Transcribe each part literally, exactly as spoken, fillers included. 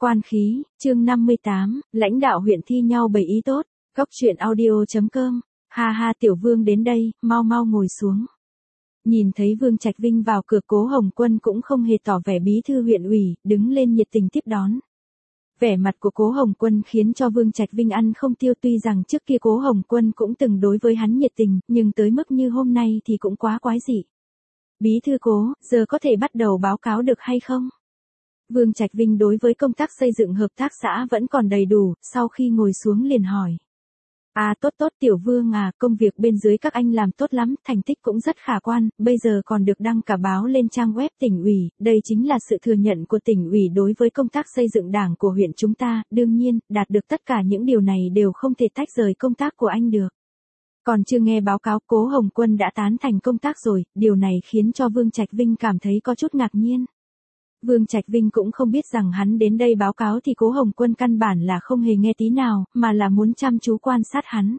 Quan khí, chương năm mươi tám, lãnh đạo huyện thi nhau bày ý tốt, góc truyện audio chấm com, ha ha Tiểu Vương đến đây, mau mau ngồi xuống. Nhìn thấy Vương Trạch Vinh vào cửa, Cố Hồng Quân cũng không hề tỏ vẻ bí thư huyện ủy, đứng lên nhiệt tình tiếp đón. Vẻ mặt của Cố Hồng Quân khiến cho Vương Trạch Vinh ăn không tiêu, tuy rằng trước kia Cố Hồng Quân cũng từng đối với hắn nhiệt tình, nhưng tới mức như hôm nay thì cũng quá quái dị. Bí thư Cố, giờ có thể bắt đầu báo cáo được hay không? Vương Trạch Vinh đối với công tác xây dựng hợp tác xã vẫn còn đầy đủ, sau khi ngồi xuống liền hỏi. À tốt tốt Tiểu Vương à, công việc bên dưới các anh làm tốt lắm, thành tích cũng rất khả quan, bây giờ còn được đăng cả báo lên trang web tỉnh ủy, đây chính là sự thừa nhận của tỉnh ủy đối với công tác xây dựng đảng của huyện chúng ta, đương nhiên, đạt được tất cả những điều này đều không thể tách rời công tác của anh được. Còn chưa nghe báo cáo, Cố Hồng Quân đã tán thành công tác rồi, điều này khiến cho Vương Trạch Vinh cảm thấy có chút ngạc nhiên. Vương Trạch Vinh cũng không biết rằng hắn đến đây báo cáo thì Cố Hồng Quân căn bản là không hề nghe tí nào, mà là muốn chăm chú quan sát hắn.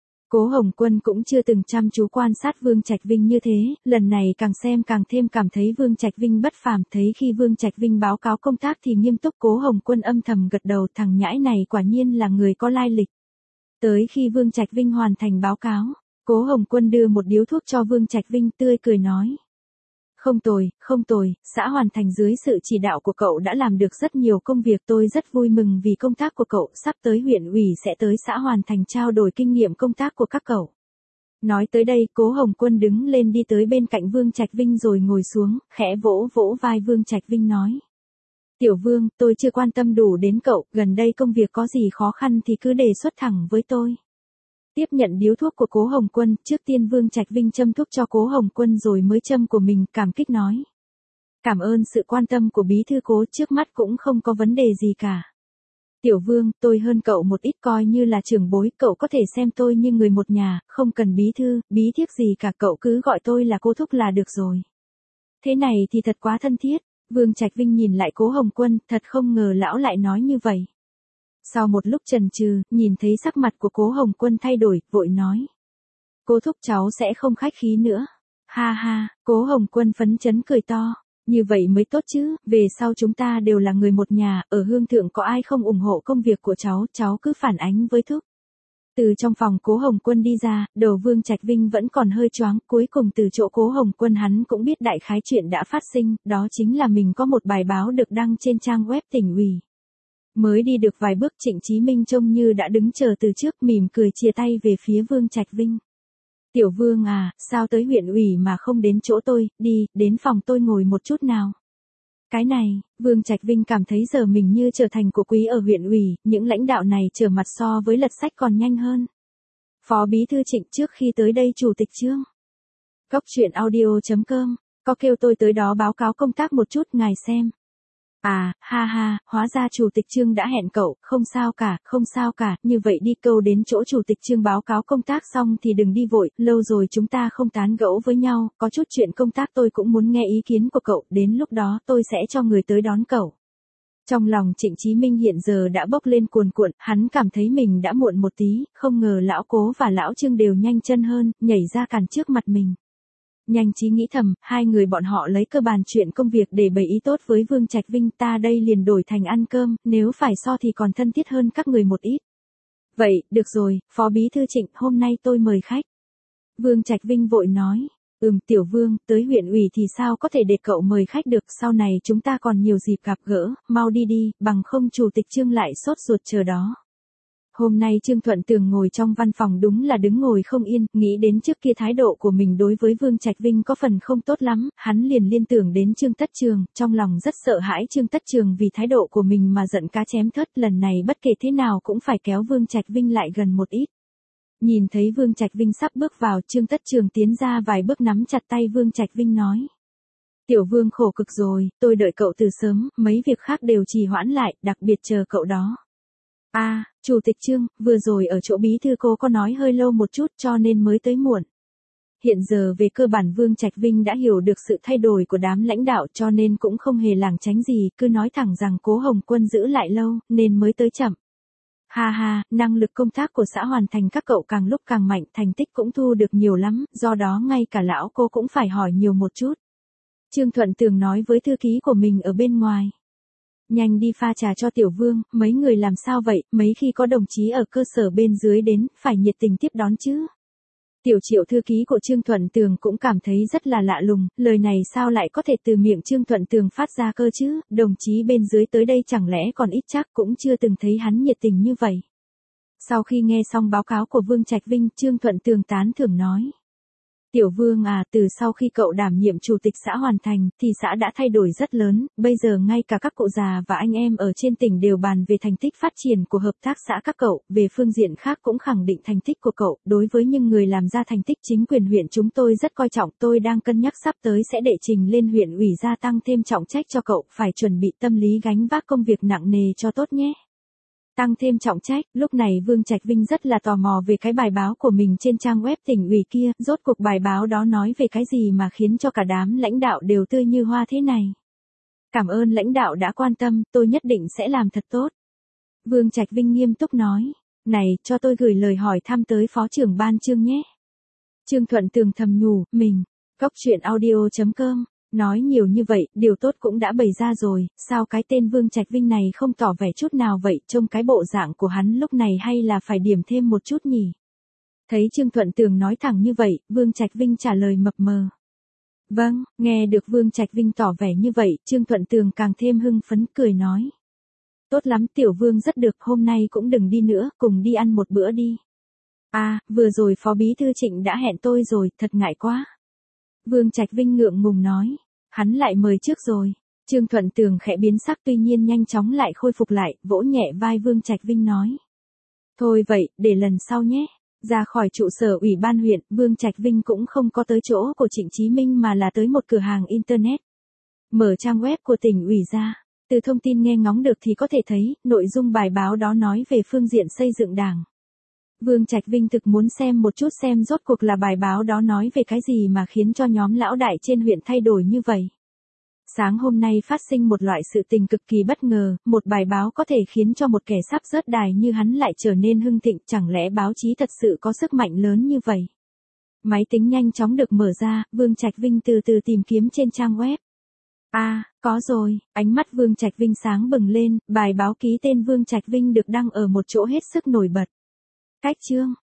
Cố Hồng Quân cũng chưa từng chăm chú quan sát Vương Trạch Vinh như thế, lần này càng xem càng thêm cảm thấy Vương Trạch Vinh bất phàm, thấy khi Vương Trạch Vinh báo cáo công tác thì nghiêm túc. Cố Hồng Quân âm thầm gật đầu, thằng nhãi này quả nhiên là người có lai lịch. Tới khi Vương Trạch Vinh hoàn thành báo cáo, Cố Hồng Quân đưa một điếu thuốc cho Vương Trạch Vinh, tươi cười nói. Không tồi, không tồi, xã Hoàn Thành dưới sự chỉ đạo của cậu đã làm được rất nhiều công việc, tôi rất vui mừng vì công tác của cậu, sắp tới huyện ủy sẽ tới xã Hoàn Thành trao đổi kinh nghiệm công tác của các cậu. Nói tới đây, Cố Hồng Quân đứng lên đi tới bên cạnh Vương Trạch Vinh rồi ngồi xuống, khẽ vỗ vỗ vai Vương Trạch Vinh nói. Tiểu Vương, tôi chưa quan tâm đủ đến cậu, gần đây công việc có gì khó khăn thì cứ đề xuất thẳng với tôi. Tiếp nhận điếu thuốc của Cố Hồng Quân, trước tiên Vương Trạch Vinh châm thuốc cho Cố Hồng Quân rồi mới châm của mình, cảm kích nói. Cảm ơn sự quan tâm của bí thư Cố, trước mắt cũng không có vấn đề gì cả. Tiểu Vương, tôi hơn cậu một ít, coi như là trưởng bối, cậu có thể xem tôi như người một nhà, không cần bí thư, bí thiếp gì cả, cậu cứ gọi tôi là cô thúc là được rồi. Thế này thì thật quá thân thiết. Vương Trạch Vinh nhìn lại Cố Hồng Quân, thật không ngờ lão lại nói như vậy. Sau một lúc chần chừ, nhìn thấy sắc mặt của Cố Hồng Quân thay đổi, vội nói. Cô thúc cháu sẽ không khách khí nữa. Ha ha, Cố Hồng Quân phấn chấn cười to. Như vậy mới tốt chứ, về sau chúng ta đều là người một nhà, ở Hương Thượng có ai không ủng hộ công việc của cháu, cháu cứ phản ánh với thúc. Từ trong phòng Cố Hồng Quân đi ra, đầu Vương Trạch Vinh vẫn còn hơi choáng, cuối cùng từ chỗ Cố Hồng Quân hắn cũng biết đại khái chuyện đã phát sinh, đó chính là mình có một bài báo được đăng trên trang web tỉnh ủy. Mới đi được vài bước, Trịnh Chí Minh trông như đã đứng chờ từ trước, mỉm cười chia tay về phía Vương Trạch Vinh. Tiểu Vương à, sao tới huyện ủy mà không đến chỗ tôi, đi, đến phòng tôi ngồi một chút nào. Cái này, Vương Trạch Vinh cảm thấy giờ mình như trở thành của quý ở huyện ủy, những lãnh đạo này trở mặt so với lật sách còn nhanh hơn. Phó Bí thư Trịnh, trước khi tới đây Chủ tịch Trương. Góc truyện audio chấm com, có kêu tôi tới đó báo cáo công tác một chút, ngài xem. À, ha ha, hóa ra Chủ tịch Trương đã hẹn cậu, không sao cả, không sao cả, như vậy đi, câu đến chỗ Chủ tịch Trương báo cáo công tác xong thì đừng đi vội, lâu rồi chúng ta không tán gẫu với nhau, có chút chuyện công tác tôi cũng muốn nghe ý kiến của cậu, đến lúc đó tôi sẽ cho người tới đón cậu. Trong lòng Trịnh Chí Minh hiện giờ đã bốc lên cuồn cuộn, hắn cảm thấy mình đã muộn một tí, không ngờ lão Cố và lão Trương đều nhanh chân hơn, nhảy ra cản trước mặt mình. Nhanh trí nghĩ thầm, hai người bọn họ lấy cơ bản chuyện công việc để bày ý tốt với Vương Trạch Vinh, ta đây liền đổi thành ăn cơm, nếu phải so thì còn thân thiết hơn các người một ít. Vậy, được rồi, Phó Bí thư Trịnh, hôm nay tôi mời khách. Vương Trạch Vinh vội nói, ừm Tiểu Vương, tới huyện ủy thì sao có thể để cậu mời khách được, sau này chúng ta còn nhiều dịp gặp gỡ, mau đi đi, bằng không Chủ tịch Trương lại sốt ruột chờ đó. Hôm nay Trương Thuận Tường ngồi trong văn phòng đúng là đứng ngồi không yên, nghĩ đến trước kia thái độ của mình đối với Vương Trạch Vinh có phần không tốt lắm, hắn liền liên tưởng đến Trương Tất Trường, trong lòng rất sợ hãi Trương Tất Trường vì thái độ của mình mà giận cá chém thớt, lần này bất kể thế nào cũng phải kéo Vương Trạch Vinh lại gần một ít. Nhìn thấy Vương Trạch Vinh sắp bước vào, Trương Tất Trường tiến ra vài bước nắm chặt tay Vương Trạch Vinh nói. Tiểu Vương khổ cực rồi, tôi đợi cậu từ sớm, mấy việc khác đều trì hoãn lại, đặc biệt chờ cậu đó. À, Chủ tịch Trương, vừa rồi ở chỗ bí thư Cố có nói hơi lâu một chút cho nên mới tới muộn. Hiện giờ về cơ bản Vương Trạch Vinh đã hiểu được sự thay đổi của đám lãnh đạo cho nên cũng không hề lảng tránh gì, cứ nói thẳng rằng Cố Hồng Quân giữ lại lâu, nên mới tới chậm. Ha ha, năng lực công tác của xã Hoàn Thành các cậu càng lúc càng mạnh, thành tích cũng thu được nhiều lắm, do đó ngay cả lão Cố cũng phải hỏi nhiều một chút. Trương Thuận Tường nói với thư ký của mình ở bên ngoài. Nhanh đi pha trà cho Tiểu Vương, mấy người làm sao vậy, mấy khi có đồng chí ở cơ sở bên dưới đến, phải nhiệt tình tiếp đón chứ. Tiểu Triệu thư ký của Trương Thuận Tường cũng cảm thấy rất là lạ lùng, lời này sao lại có thể từ miệng Trương Thuận Tường phát ra cơ chứ, đồng chí bên dưới tới đây chẳng lẽ còn ít chắc, cũng chưa từng thấy hắn nhiệt tình như vậy. Sau khi nghe xong báo cáo của Vương Trạch Vinh, Trương Thuận Tường tán thưởng nói. Tiểu Vương à, từ sau khi cậu đảm nhiệm chủ tịch xã hoàn thành, thì xã đã thay đổi rất lớn, bây giờ ngay cả các cụ già và anh em ở trên tỉnh đều bàn về thành tích phát triển của hợp tác xã các cậu, về phương diện khác cũng khẳng định thành tích của cậu, đối với những người làm ra thành tích chính quyền huyện chúng tôi rất coi trọng, tôi đang cân nhắc sắp tới sẽ đệ trình lên huyện ủy gia tăng thêm trọng trách cho cậu, phải chuẩn bị tâm lý gánh vác công việc nặng nề cho tốt nhé. Tăng thêm trọng trách, lúc này Vương Trạch Vinh rất là tò mò về cái bài báo của mình trên trang web tỉnh ủy kia, rốt cuộc bài báo đó nói về cái gì mà khiến cho cả đám lãnh đạo đều tươi như hoa thế này. Cảm ơn lãnh đạo đã quan tâm, tôi nhất định sẽ làm thật tốt. Vương Trạch Vinh nghiêm túc nói, này, cho tôi gửi lời hỏi thăm tới phó trưởng ban Trương nhé. Trương Thuận Tường thầm nhủ, mình, cốc truyện audio chấm com. Nói nhiều như vậy, điều tốt cũng đã bày ra rồi, sao cái tên Vương Trạch Vinh này không tỏ vẻ chút nào vậy, trông cái bộ dạng của hắn lúc này hay là phải điểm thêm một chút nhỉ? Thấy Trương Thuận Tường nói thẳng như vậy, Vương Trạch Vinh trả lời mập mờ. Vâng, nghe được Vương Trạch Vinh tỏ vẻ như vậy, Trương Thuận Tường càng thêm hưng phấn cười nói. Tốt lắm Tiểu Vương rất được, hôm nay cũng đừng đi nữa, cùng đi ăn một bữa đi. À, vừa rồi Phó Bí Thư Trịnh đã hẹn tôi rồi, thật ngại quá. Vương Trạch Vinh ngượng ngùng nói, hắn lại mời trước rồi. Trương Thuận Tường khẽ biến sắc tuy nhiên nhanh chóng lại khôi phục lại, vỗ nhẹ vai Vương Trạch Vinh nói. Thôi vậy, để lần sau nhé. Ra khỏi trụ sở ủy ban huyện, Vương Trạch Vinh cũng không có tới chỗ của Trịnh Chí Minh mà là tới một cửa hàng Internet. Mở trang web của tỉnh ủy ra. Từ thông tin nghe ngóng được thì có thể thấy, nội dung bài báo đó nói về phương diện xây dựng đảng. Vương Trạch Vinh thực muốn xem một chút xem rốt cuộc là bài báo đó nói về cái gì mà khiến cho nhóm lão đại trên huyện thay đổi như vậy. Sáng hôm nay phát sinh một loại sự tình cực kỳ bất ngờ, một bài báo có thể khiến cho một kẻ sắp rớt đài như hắn lại trở nên hưng thịnh, chẳng lẽ báo chí thật sự có sức mạnh lớn như vậy. Máy tính nhanh chóng được mở ra, Vương Trạch Vinh từ từ tìm kiếm trên trang web. À, có rồi, ánh mắt Vương Trạch Vinh sáng bừng lên, bài báo ký tên Vương Trạch Vinh được đăng ở một chỗ hết sức nổi bật. Cách chương